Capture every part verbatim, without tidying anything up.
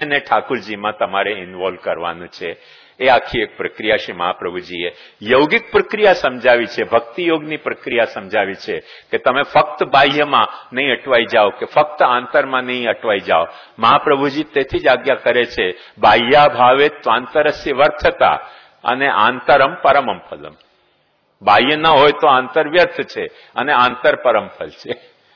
એને ઠાકુરજીમાં તમારે ઇન્વોલ્વ કરવાનું છે. એ આખી એક પ્રક્રિયા છે. મહાપ્રભુજીએ યૌગિક પ્રક્રિયા સમજાવી છે, ભક્તિ યોગની પ્રક્રિયા સમજાવી છે કે તમે ફક્ત બાહ્યમાં નહીં અટવાઈ જાઓ કે ફક્ત આંતરમાં નહીં અટવાઈ જાઓ. મહાપ્રભુજી તેથી જ આજ્ઞા કરે છે, બાહ્યા ભાવે ત્વાંતરસ્ય વ્યર્થતા અને આંતરમ પરમમ ફલમ. બાહ્ય ન હોય તો આંતર વ્યર્થ છે અને આંતર પરમ ફલ છે.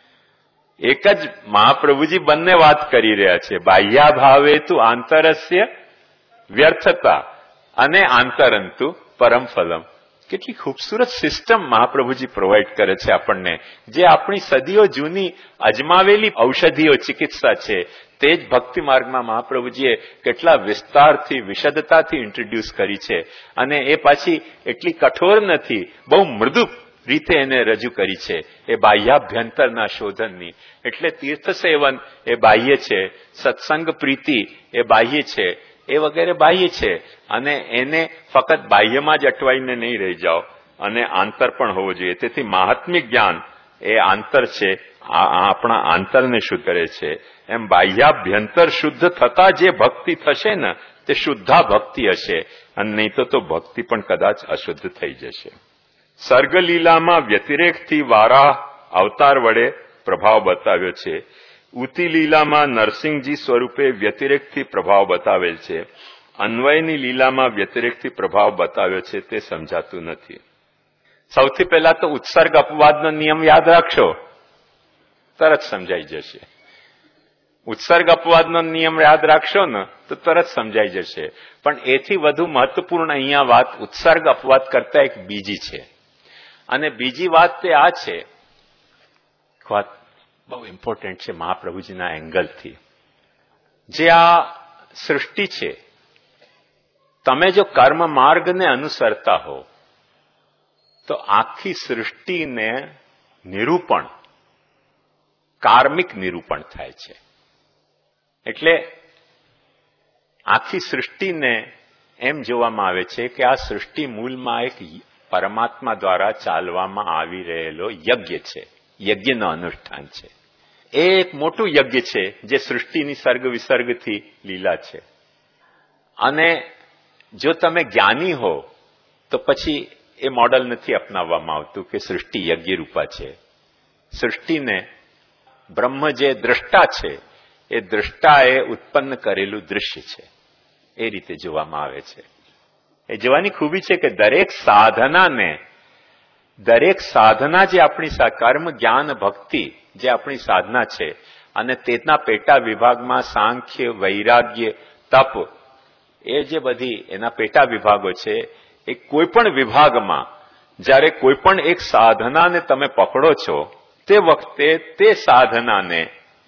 એક જ મહાપ્રભુજી બંને વાત કરી રહ્યા છે, બાહ્યા ભાવે તું આંતરસ્ય વ્યર્થતા અને આંતરંતુ પરમ ફલમ. કેટલી ખૂબસૂરત સિસ્ટમ મહાપ્રભુજી પ્રોવાઈડ કરે છે આપણને, જે આપણી સદીઓ જૂની અજમાવેલી ઔષધિઓ ચિકિત્સા છે. તે જ ભક્તિ માર્ગમાં મહાપ્રભુજીએ કેટલા વિસ્તારથી વિશદતાથી ઇન્ટ્રોડ્યુસ કરી છે. અને એ પાછી એટલી કઠોર નથી, બહુ મૃદુ રીતે એને રજૂ કરી છે. એ બાહ્યાભ્યંતરના શોધનની. એટલે તીર્થ સેવન એ બાહ્ય છે, સત્સંગ પ્રીતિ એ બાહ્ય છે, એ વગેરે બાહ્ય છે. અને એને ફક્ત બાહ્યમાં જ અટવાઈને નહીં રહી જાઓ અને આંતર પણ હોવો જોઈએ. તેથી મહાત્મિક જ્ઞાન એ આંતર છે, આપણા આંતરને શુદ્ધ કરે છે. એમ બાહ્યાભ્યંતર શુદ્ધ થતા જે ભક્તિ થશે ને તે શુદ્ધા ભક્તિ હશે, અને નહીં તો તો ભક્તિ પણ કદાચ અશુદ્ધ થઈ જશે. સર્ગલીલામાં વ્યતિરેકથી વારાહ અવતાર વડે પ્રભાવ બતાવ્યો છે. ઉતી લીલામાં નરસિંહજી સ્વરૂપે વ્યતિરેકથી પ્રભાવ બતાવેલ છે. અન્વયની લીલામાં વ્યતિરેકથી પ્રભાવ બતાવ્યો છે તે સમજાતું નથી. સૌથી પહેલા તો ઉત્સર્ગ અપવાદનો નિયમ યાદ રાખશો, તરત સમજાઈ જશે. ઉત્સર્ગ અપવાદનો નિયમ યાદ રાખશો ને તો તરત સમજાઈ જશે. પણ એથી વધુ મહત્વપૂર્ણ અહીંયા વાત ઉત્સર્ગ અપવાદ કરતા એક બીજી છે. અને બીજી વાત તે આ છે, વાત બહુ ઇમ્પોર્ટન્ટ છે મહાપ્રભુજીના એંગલથી. જે આ સૃષ્ટિ છે, તમે જો કર્મ માર્ગને અનુસરતા હો તો આખી સૃષ્ટિને નિરૂપણ કાર્મિક નિરૂપણ થાય છે. એટલે આખી સૃષ્ટિને એમ જોવામાં આવે છે કે આ સૃષ્ટિ મૂળમાં એક પરમાત્મા દ્વારા ચાલવામાં આવી રહેલો યજ્ઞ છે, યજ્ઞનો અનુષ્ઠાન છે. એ એક મોટું યજ્ઞ છે જે સૃષ્ટિની સર્ગ વિસર્ગથી લીલા છે. અને જો તમે જ્ઞાની હો તો પછી એ મોડલ નથી અપનાવવામાં આવતું કે સૃષ્ટિ યજ્ઞ રૂપા છે. સૃષ્ટિને બ્રહ્મ જે દ્રષ્ટા છે એ દ્રષ્ટાએ ઉત્પન્ન કરેલું દૃશ્ય છે, એ રીતે જોવામાં આવે છે. એ જોવાની ખૂબી છે કે દરેક સાધનાને, દરેક સાધના જે આપણી કર્મ જ્ઞાન ભક્તિ જે આપણી સાધના છે, અને તેના પેટા વિભાગમાં સાંખ્ય વૈરાગ્ય તપ એ જે બધી એના પેટા વિભાગો છે, એ કોઈ પણ વિભાગમાં જ્યારે કોઈ પણ એક સાધનાને તમે પકડો છો તે વખતે તે સાધનાને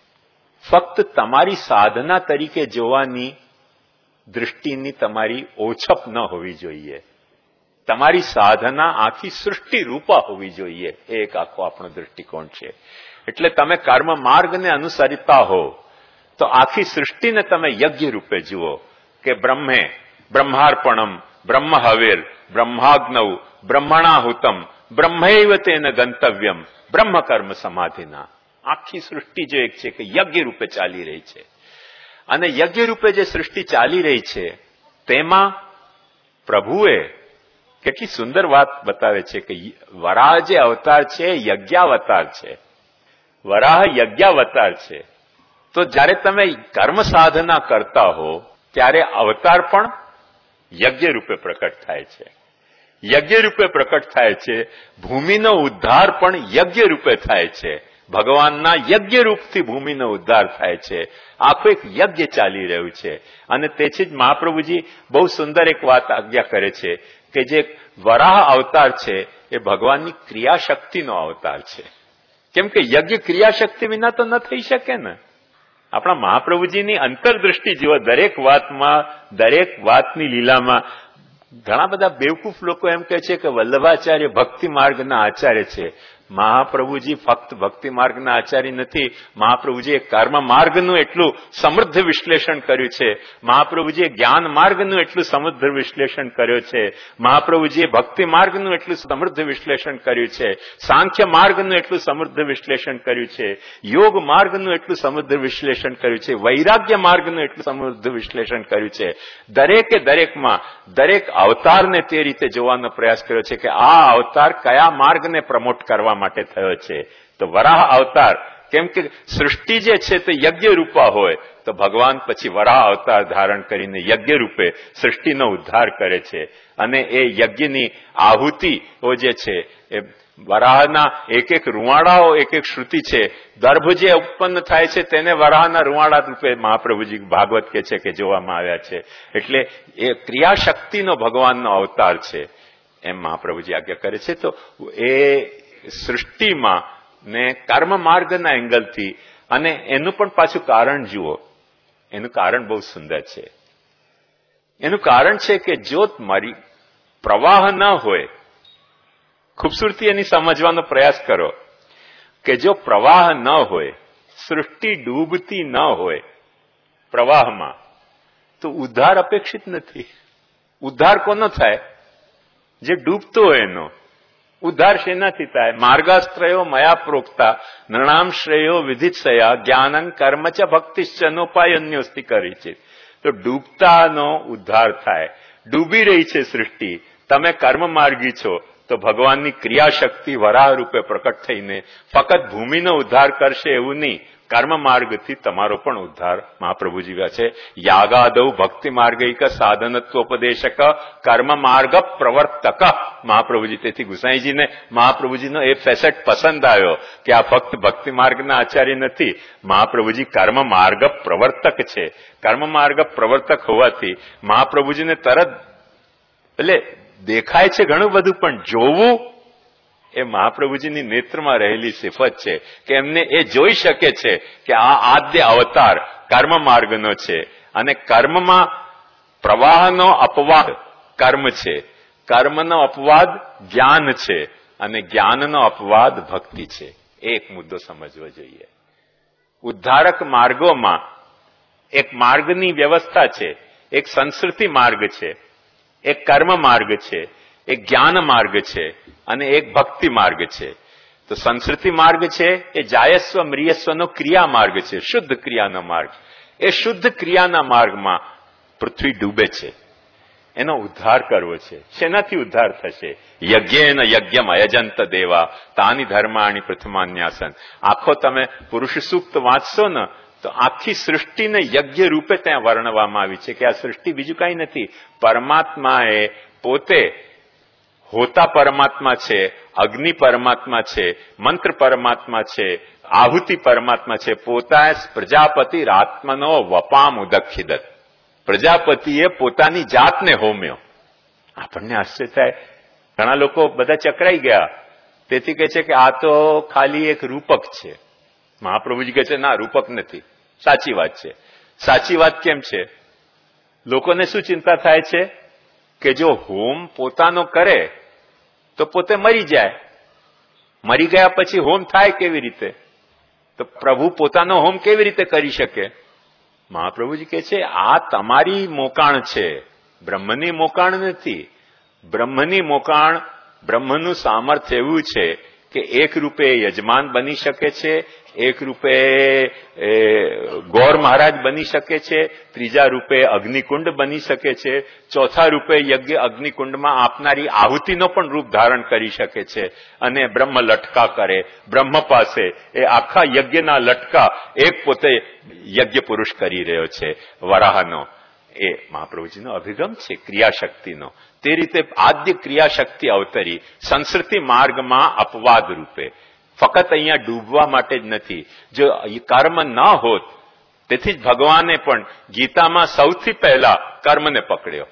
ફક્ત તમારી સાધના તરીકે જોવાની દૃષ્ટિની તમારી ઓછપ ન હોવી જોઈએ. તમારી સાધના આખી સૃષ્ટિ રૂપા હોવી જોઈએ. એ એક આખો આપણો દૃષ્ટિકોણ છે. એટલે તમે કર્મ માર્ગને અનુસરતા હો તો આખી સૃષ્ટિને તમે યજ્ઞ રૂપે જુઓ કે બ્રહ્મે બ્રહ્માર્પણમ બ્રહ્મ હવેર બ્રહ્માગ્નૌ બ્રહ્મણાહુતમ બ્રહ્મૈવ તેન ગંતવ્યમ બ્રહ્મ કર્મ સમાધિના. આખી સૃષ્ટિ જો એક છે કે યજ્ઞ રૂપે ચાલી રહી છે. અને યજ્ઞ રૂપે જે સૃષ્ટિ ચાલી રહી છે તેમાં પ્રભુએ કેટલી સુંદર વાત બતાવે છે કે વરાહ જે અવતાર છે યજ્ઞાવતાર છે. વરાહ યજ્ઞાવતાર છે. તો જ્યારે તમે કર્મ સાધના કરતા હો ત્યારે અવતાર પણ યજ્ઞ રૂપે પ્રકટ થાય છે. યજ્ઞ રૂપે પ્રકટ થાય છે. ભૂમિનો ઉદ્ધાર પણ યજ્ઞ રૂપે થાય છે. ભગવાનના યજ્ઞ રૂપથી ભૂમિનો ઉદ્ધાર થાય છે. આખું એક યજ્ઞ ચાલી રહ્યું છે. અને તેથી જ મહાપ્રભુજી બહુ સુંદર એક વાત આજ્ઞા કરે છે કે જે વરાહ અવતાર છે એ ભગવાનની ક્રિયાશક્તિનો અવતાર છે. કેમ કે યજ્ઞ ક્રિયાશક્તિ વિના તો ન થઈ શકે ને. આપણા મહાપ્રભુજીની અંતરદૃષ્ટિ જુઓ દરેક વાતમાં, દરેક વાતની લીલામાં. ઘણા બધા બેવકૂફ લોકો એમ કહે છે કે વલ્લભાચાર્ય ભક્તિ માર્ગના આચાર્ય છે. મહાપ્રભુજી ફક્ત ભક્તિ માર્ગના આચાર્ય નથી. મહાપ્રભુજીએ કર્મ માર્ગનું એટલું સમૃદ્ધ વિશ્લેષણ કર્યું છે. મહાપ્રભુજીએ જ્ઞાન માર્ગનું એટલું સમૃદ્ધ વિશ્લેષણ કર્યું છે. મહાપ્રભુજીએ ભક્તિ માર્ગનું એટલું સમૃદ્ધ વિશ્લેષણ કર્યું છે. સાંખ્ય માર્ગનું એટલું સમૃદ્ધ વિશ્લેષણ કર્યું છે. યોગ માર્ગનું એટલું સમૃદ્ધ વિશ્લેષણ કર્યું છે. વૈરાગ્ય માર્ગનું એટલું સમૃદ્ધ વિશ્લેષણ કર્યું છે. દરેકે દરેકમાં દરેક અવતારને તે રીતે જોવાનો પ્રયાસ કર્યો છે કે આ અવતાર કયા માર્ગને પ્રમોટ કરવા માટે થયો છે. તો વરાહ અવતાર, કેમ કે સૃષ્ટિ જે છે તે યજ્ઞ રૂપા હોય, તો ભગવાન પછી વરાહ અવતાર ધારણ કરીને યજ્ઞ રૂપે સૃષ્ટિનો ઉદ્ધાર કરે છે. અને એ યજ્ઞની આહુતિઓ જે છે એ વરાહના એક એક રૂવાડાઓ, એક એક શ્રુતિ છે. દર્ભ જે ઉત્પન્ન થાય છે તેને વરાહના રૂવાડા રૂપે મહાપ્રભુજી ભાગવત કે છે કે જોવામાં આવ્યા છે. એટલે એ ક્રિયાશક્તિનો ભગવાનનો અવતાર છે એમ મહાપ્રભુજી આજ્ઞા કરે છે. તો એ સૃષ્ટિમાં ને કર્મ માર્ગના એંગલથી, અને એનું પણ પાછું કારણ જુઓ. એનું કારણ બહુ સુંદર છે. એનું કારણ છે કે જો મારી પ્રવાહ ન હોય, ખૂબસૂરતી એની સમજવાનો પ્રયાસ કરો કે જો પ્રવાહ ન હોય, સૃષ્ટિ ડૂબતી ન હોય પ્રવાહમાં, તો ઉદ્ધાર અપેક્ષિત નથી. ઉદ્ધાર કોનો થાય? જે ડૂબતો હોય એનો ઉદ્ધાર શેનાથી થાય? માર્ગાશ્રયો મયા પ્રોક્તા નૃણામ શ્રેયો વિધિત્સયા જ્ઞાનં કર્મ ચ ભક્તિશ્ચ નોપાયન્યોસ્તિ કરી છે. તો ડૂબતાનો ઉદ્ધાર થાય. ડૂબી રહી છે સૃષ્ટિ, તમે કર્મ માર્ગી છો, તો ભગવાનની ક્રિયાશક્તિ વરાહ રૂપે પ્રકટ થઈને ફક્ત ભૂમિનો ઉદ્ધાર કરશે એવું નહીં, કર્મ માર્ગથી તમારો પણ ઉદ્ધાર મહાપ્રભુજી કહે છે. યાગાદૌ ભક્તિ માર્ગૈક સાધનત્વોપદેશક કર્મ માર્ગ પ્રવર્તક. મહાપ્રભુજી, તેથી ગુસાઈજીને મહાપ્રભુજીનો એ ફેસેટ પસંદ આવ્યો કે આ ફક્ત ભક્તિ માર્ગના આચાર્ય નથી, મહાપ્રભુજી કર્મ માર્ગ પ્રવર્તક છે. કર્મ માર્ગ પ્રવર્તક હોવાથી મહાપ્રભુજીને તરત એટલે દેખાય છે ઘણું બધું, પણ જોવું એ મહાપ્રભુજીની નેત્રમાં રહેલી સિફત છે કે એમને એ જોઈ શકે છે કે આ આદ્ય અવતાર કર્મ માર્ગનો છે. અને કર્મમાં પ્રવાહનો અપવાદ કર્મ છે, કર્મનો અપવાદ જ્ઞાન છે, અને જ્ઞાનનો અપવાદ ભક્તિ છે. એક મુદ્દો સમજવો જોઈએ. ઉદ્ધારક માર્ગોમાં એક માર્ગની વ્યવસ્થા છે, એક સંસ્કૃતિ માર્ગ છે, એક કર્મ માર્ગ છે, એક જ્ઞાન માર્ગ છે, અને એક ભક્તિ માર્ગ છે. તો સંસ્કૃતિ માર્ગ છે એ જાયસ્વ મ્રિયસ્વનો ક્રિયા માર્ગ છે, શુદ્ધ ક્રિયાનો માર્ગ. એ શુદ્ધ ક્રિયાના માર્ગમાં પૃથ્વી ડૂબે છે, એનો ઉદ્ધાર કરવો છે. શેનાથી ઉદ્ધાર થશે? યજ્ઞેન યજ્ઞમ અયજંત દેવા તાની ધર્માણી પ્રથમાન્યાસન. આખો તમે પુરુષ સૂક્ત વાંચશો ને તો આખી સૃષ્ટિને યજ્ઞ રૂપે ત્યાં વર્ણવામાં આવી છે કે આ સૃષ્ટિ બીજું કઈ નથી. પરમાત્માએ પોતે હોતા પરમાત્મા છે, અગ્નિ પરમાત્મા છે, મંત્ર પરમાત્મા છે, આહુતિ પરમાત્મા છે. પોતા પ્રજાપતિ આત્મનો વપામ ઉદક્ષિદત. પ્રજાપતિએ પોતાની જાતને હોમ્યો. આપણને આશ્ચર્ય થાય, ઘણા લોકો બધા ચકરાઈ ગયા. તેથી કહે છે કે આ તો ખાલી એક રૂપક છે. મહાપ્રભુજી કહે છે ના, રૂપક નથી. સાચી વાત છે. સાચી વાત કેમ છે? લોકોને શું ચિંતા થાય છે કે જો હોમ પોતાનો કરે તો પોતે મરી જાય, મરી ગયા પછી હોમ થાય કેવી રીતે? તો પ્રભુ પોતાનો હોમ કેવી રીતે કરી શકે? મહાપ્રભુજી કહે છે આ તમારી મોકાણ છે, બ્રહ્મની મોકાણ નથી. બ્રહ્મની મોકાણ, બ્રહ્મનું સામર્થ્ય એવું છે કે એક રૂપે યજમાન બની શકે છે, એક રૂપે ગૌર મહારાજ બની શકે છે, ત્રીજા રૂપે અગ્નિકુંડ બની શકે છે, ચોથા રૂપે યજ્ઞ અગ્નિકુંડમાં આપનારી આહુતિનો પણ રૂપ ધારણ કરી શકે છે. અને બ્રહ્મ લટકા કરે. બ્રહ્મ પાસે એ આખા યજ્ઞના લટકા એક પોતે યજ્ઞ પુરુષ કરી રહ્યો છે, વરાહનો. એ મહાપ્રભુજીનો અભિગમ છે ક્રિયાશક્તિનો. તે રીતે આદ્ય ક્રિયાશક્તિ અવતરી સંસ્કૃતિ માર્ગમાં અપવાદ રૂપે. ફક્ત અહીંયા ડૂબવા માટે જ નથી. જો કર્મ ન હોત, તેથી જ ભગવાને પણ ગીતામાં સૌથી પહેલા કર્મને પકડ્યો.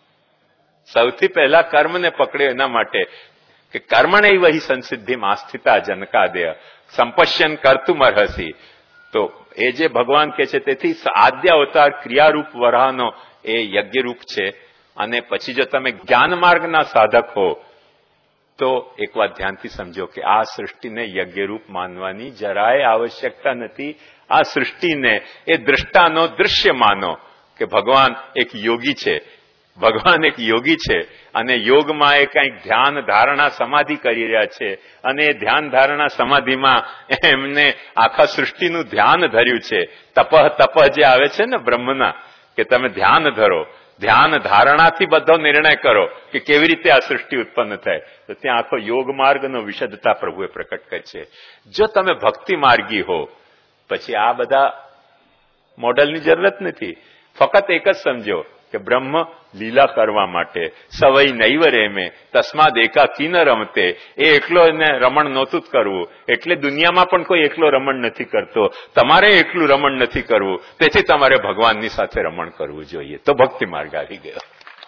સૌથી પહેલા કર્મને પકડ્યો એના માટે કે કર્મણે વહી સંસિદ્ધિમાં સ્થિતા જનકાદેય સંપશ્યન કર્તુમ અર્હસી. તો એ જે ભગવાન કે છે, તેથી આદ્ય અવતાર ક્રિયારૂપ વરાહનો એ યજ્ઞરૂપ છે. અને પછી જો તમે જ્ઞાન માર્ગના સાધક હો તો એક વાત ધ્યાનથી સમજો કે આ સૃષ્ટિને યજ્ઞરૂપ માનવાની જરાય આવશ્યકતા નથી. આ સૃષ્ટિને એ દ્રષ્ટાનો દૃશ્ય માનો કે ભગવાન એક યોગી છે, ભગવાન એક યોગી છે અને યોગમાં એ કંઈક ધ્યાન ધારણા સમાધિ કરી રહ્યા છે અને એ ધ્યાન ધારણા સમાધિમાં એમને આખા સૃષ્ટિનું ધ્યાન ધર્યું છે. તપઃ તપઃ જે આવે છે ને બ્રહ્મના, કે તમે ધ્યાન ધરો, ધ્યાન ધારણાથી બધો નિર્ણય કરો કે કેવી રીતે આ સૃષ્ટિ ઉત્પન્ન થાય. તો ત્યાં આખો યોગ માર્ગનો વિશદતા પ્રભુએ પ્રકટ કરી છે. જો તમે ભક્તિ માર્ગી હો પછી આ બધા મોડલની જરૂરત નથી. ફક્ત એક જ સમજો કે બ્રહ્મ લીલા કરવા માટે સવઈ નૈવ રેમે તસ્માદ એકાકી ન રમતે. એ એકલો એને રમણ નહોતું જ કરવું, એટલે દુનિયામાં પણ કોઈ એકલો રમણ નથી કરતો. તમારે એકલું રમણ નથી કરવું, તેથી તમારે ભગવાનની સાથે રમણ કરવું જોઈએ. તો ભક્તિ માર્ગ આવી ગયો.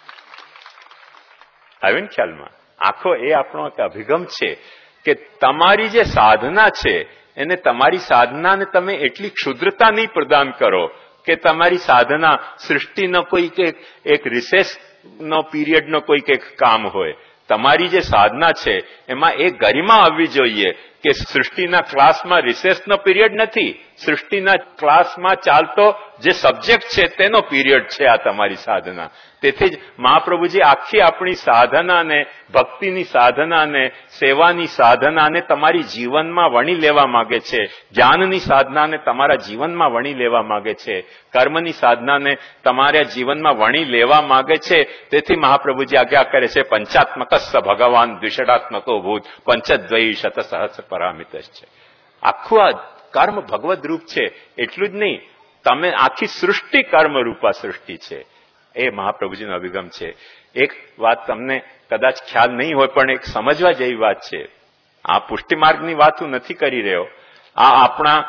આવે ને ખ્યાલમાં? આખો એ આપણો એક અભિગમ છે કે તમારી જે સાધના છે એને તમારી સાધનાને તમે એટલી ક્ષુદ્રતા નહીં પ્રદાન કરો કે તમારી સાધના સૃષ્ટિનો કોઈક એક રિસેસનો પીરિયડનો કોઈક એક કામ હોય. તમારી જે સાધના છે એમાં એ ગરિમા આવવી જોઈએ કે સૃષ્ટિના ક્લાસમાં રિસેસનો પીરિયડ નથી, સૃષ્ટિના ક્લાસમાં ચાલતો જે સબ્જેક્ટ છે તેનો પીરિયડ છે આ તમારી સાધના. તેથી જ મહાપ્રભુજી આખી આપણી સાધનાને, ભક્તિની સાધનાને, સેવાની સાધનાને તમારી જીવનમાં વણી લેવા માંગે છે, જ્ઞાનની સાધનાને તમારા જીવનમાં વણી લેવા માંગે છે, કર્મની સાધનાને તમારા જીવનમાં વણી લેવા માંગે છે. તેથી મહાપ્રભુજી આજ્ઞા કરે છે પંચાત્મકસ્સ ભગવાન દ્વિષડાત્મકો ભૂત પંચદ્વયી શત સહસ્ર પરામિત છે. આખું આ કર્મ ભગવદ રૂપ છે. એટલું જ નહીં, તમે આખી સૃષ્ટિ કર્મરૂપા સૃષ્ટિ છે. એ મહાપ્રભુજીનો અભિગમ છે. એક વાત તમને કદાચ ખ્યાલ નહીં હોય પણ એક સમજવા જેવી વાત છે. આ પુષ્ટિમાર્ગની વાત હું નથી કરી રહ્યો, આ આપણા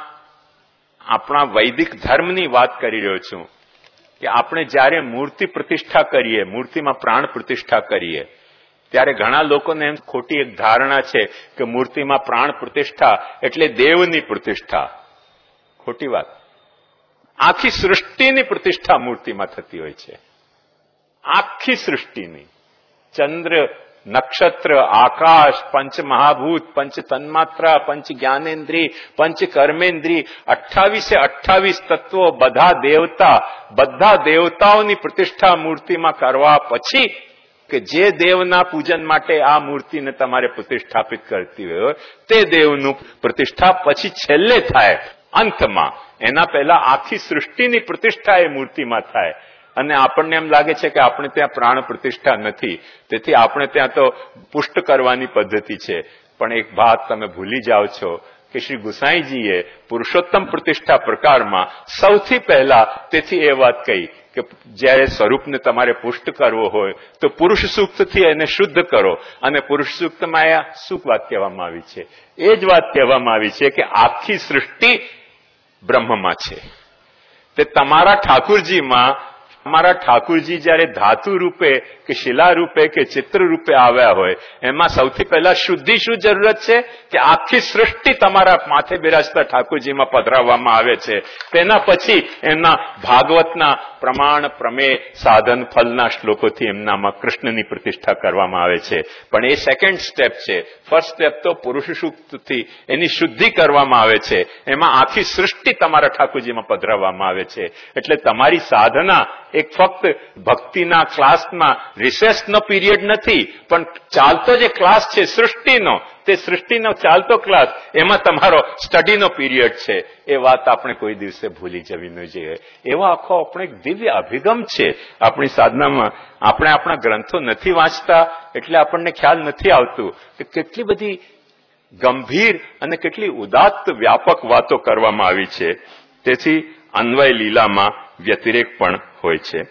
આપણા વૈદિક ધર્મની વાત કરી રહ્યો છું કે આપણે જ્યારે મૂર્તિ પ્રતિષ્ઠા કરીએ, મૂર્તિમાં પ્રાણ પ્રતિષ્ઠા કરીએ, ત્યારે ઘણા લોકોને એમ ખોટી એક ધારણા છે કે મૂર્તિમાં પ્રાણ પ્રતિષ્ઠા એટલે દેવની પ્રતિષ્ઠા. ખોટી વાત. આખી સૃષ્ટિની પ્રતિષ્ઠા મૂર્તિમાં થતી હોય છે. આખી સૃષ્ટિની. ચંદ્ર, નક્ષત્ર, આકાશ, પંચ મહાભૂત, પંચ તન્માત્રા, પંચ જ્ઞાનેન્દ્રી, પંચ કર્મેન્દ્રી, અઠ્ઠાવીસે અઠ્ઠાવીસ તત્વો, બધા દેવતા, બધા દેવતાઓની પ્રતિષ્ઠા મૂર્તિમાં કરવા પછી કે જે દેવના પૂજન માટે આ મૂર્તિને તમારે પ્રતિષ્ઠાપિત કરતી હોય તે દેવનું પ્રતિષ્ઠા પછી છેલ્લે થાય અંતમાં. એના પહેલા આખી સૃષ્ટિની પ્રતિષ્ઠા એ મૂર્તિમાં થાય. અને આપણને એમ લાગે છે કે આપણે ત્યાં પ્રાણ પ્રતિષ્ઠા નથી, તેથી આપણે ત્યાં તો પુષ્ટ કરવાની પદ્ધતિ છે. પણ એક વાત તમે ભૂલી જાઓ છો કે શ્રી ગુસાઈજીએ પુરુષોત્તમ પ્રતિષ્ઠા પ્રકારમાં સૌથી પહેલા તેથી એ વાત કહી કે જ્યારે સ્વરૂપને તમારે પુષ્ટ કરવો હોય તો પુરુષ સૂક્તથી એને શુદ્ધ કરો. અને પુરુષ સૂક્તમાં આ શું વાત કહેવામાં આવી છે? એ જ વાત કહેવામાં આવી છે કે આખી સૃષ્ટિ બ્રહ્મમાં છે. તે તમારા ઠાકુરજીમાં, તમારા ઠાકુરજી જયારે ધાતુ રૂપે કે શિલા રૂપે કે ચિત્ર રૂપે આવ્યા હોય એમાં સૌથી પહેલા શુદ્ધિ શું જરૂરત છે કે આખી સૃષ્ટિ તમારા માથે બિરાજતા ઠાકુરજીમાં પધરાવવામાં આવે છે. તેના પછી એમના ભાગવતના પ્રમાણ, પ્રમેય, સાધન, ફલના શ્લોકોથી એમનામાં કૃષ્ણની પ્રતિષ્ઠા કરવામાં આવે છે. પણ એ સેકન્ડ સ્ટેપ છે. ફર્સ્ટ સ્ટેપ તો પુરુષ સૂક્તથી એની શુદ્ધિ કરવામાં આવે છે. એમાં આખી સૃષ્ટિ તમારા ઠાકુરજીમાં પધરાવવામાં આવે છે. એટલે તમારી સાધના એક ફક્ત ભક્તિના ક્લાસમાં રિસેસનો પીરિયડ નથી, પણ ચાલતો જે ક્લાસ છે સૃષ્ટિનો, તે સૃષ્ટિનો ચાલતો ક્લાસ, એમાં તમારો સ્ટડીનો પીરિયડ છે. એ વાત આપણે કોઈ દિવસે ભૂલી જવી ન જોઈએ. એવો આખો આપણો એક દિવ્ય અભિગમ છે આપણી સાધનામાં. આપણે આપણા ગ્રંથો નથી વાંચતા એટલે આપણને ખ્યાલ નથી આવતું કે કેટલી બધી ગંભીર અને કેટલી ઉદાત્ત વ્યાપક વાતો કરવામાં આવી છે. તેથી અન્વય લીલામાં વ્યતિરેક પણ હોય છે.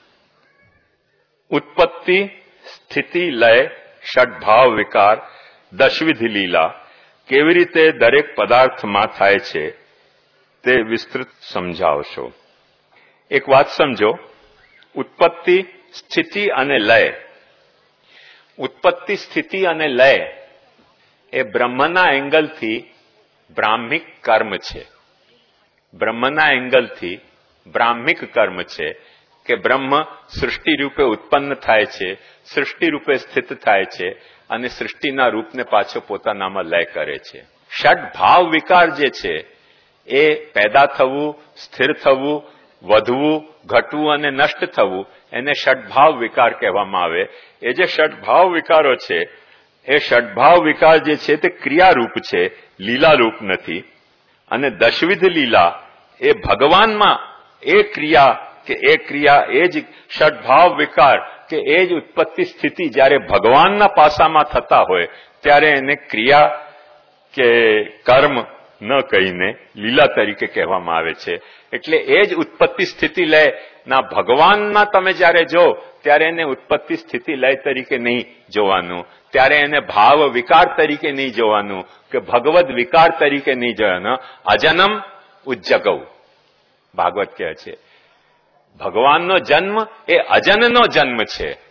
ઉત્પત્તિ, સ્થિતિ, લય, ષડભાવ વિકાર, દશવિધિ લીલા કેવી રીતે દરેક પદાર્થમાં થાય છે તે વિસ્તૃત સમજાવશો. એક વાત સમજો, ઉત્પત્તિ, સ્થિતિ અને લય. ઉત્પત્તિ, સ્થિતિ અને લય એ બ્રહ્મના એંગલથી બ્રાહ્મિક કર્મ છે. બ્રહ્મના એંગલથી બ્રાહ્મિક કર્મ છે કે બ્રહ્મ સૃષ્ટિ રૂપે ઉત્પન્ન થાય છે, સૃષ્ટિ રૂપે સ્થિત થાય છે અને સૃષ્ટિના રૂપને પાછો પોતાનામાં લય કરે છે. ષડ ભાવ વિકાર જે છે એ પેદા થવું, સ્થિર થવું, વધવું, ઘટવું અને નષ્ટ થવું, એને ષડભાવ વિકાર કહેવામાં આવે. એ જે ષડભાવ વિકારો છે એ ષડભાવ વિકાર જે છે તે ક્રિયારૂપ છે, લીલારૂપ નથી. અને દશવિધ લીલા એ ભગવાનમાં એ ક્રિયા કે એ ક્રિયા એ જ ષડભાવ વિકાર કે એ જ ઉત્પત્તિ સ્થિતિ જ્યારે ભગવાનના પાસામાં થતા હોય ત્યારે એને ક્રિયા કે કર્મ ન કહીને લીલા તરીકે કહેવામાં આવે છે. એટલે એ જ ઉત્પત્તિ સ્થિતિ લય ના ભગવાનના તમે જ્યારે જો ત્યારે એને ઉત્પત્તિ સ્થિતિ લય તરીકે નહીં જોવાનું, ત્યારે એને ભાવ વિકાર તરીકે નહીં જોવાનું કે ભગવદ વિકાર તરીકે નહીં જોવાનું. અજનમ ઉજ્જગૌ ભાગવત કહે છે ભગવાનનો જન્મ એ અજનનો જન્મ છે.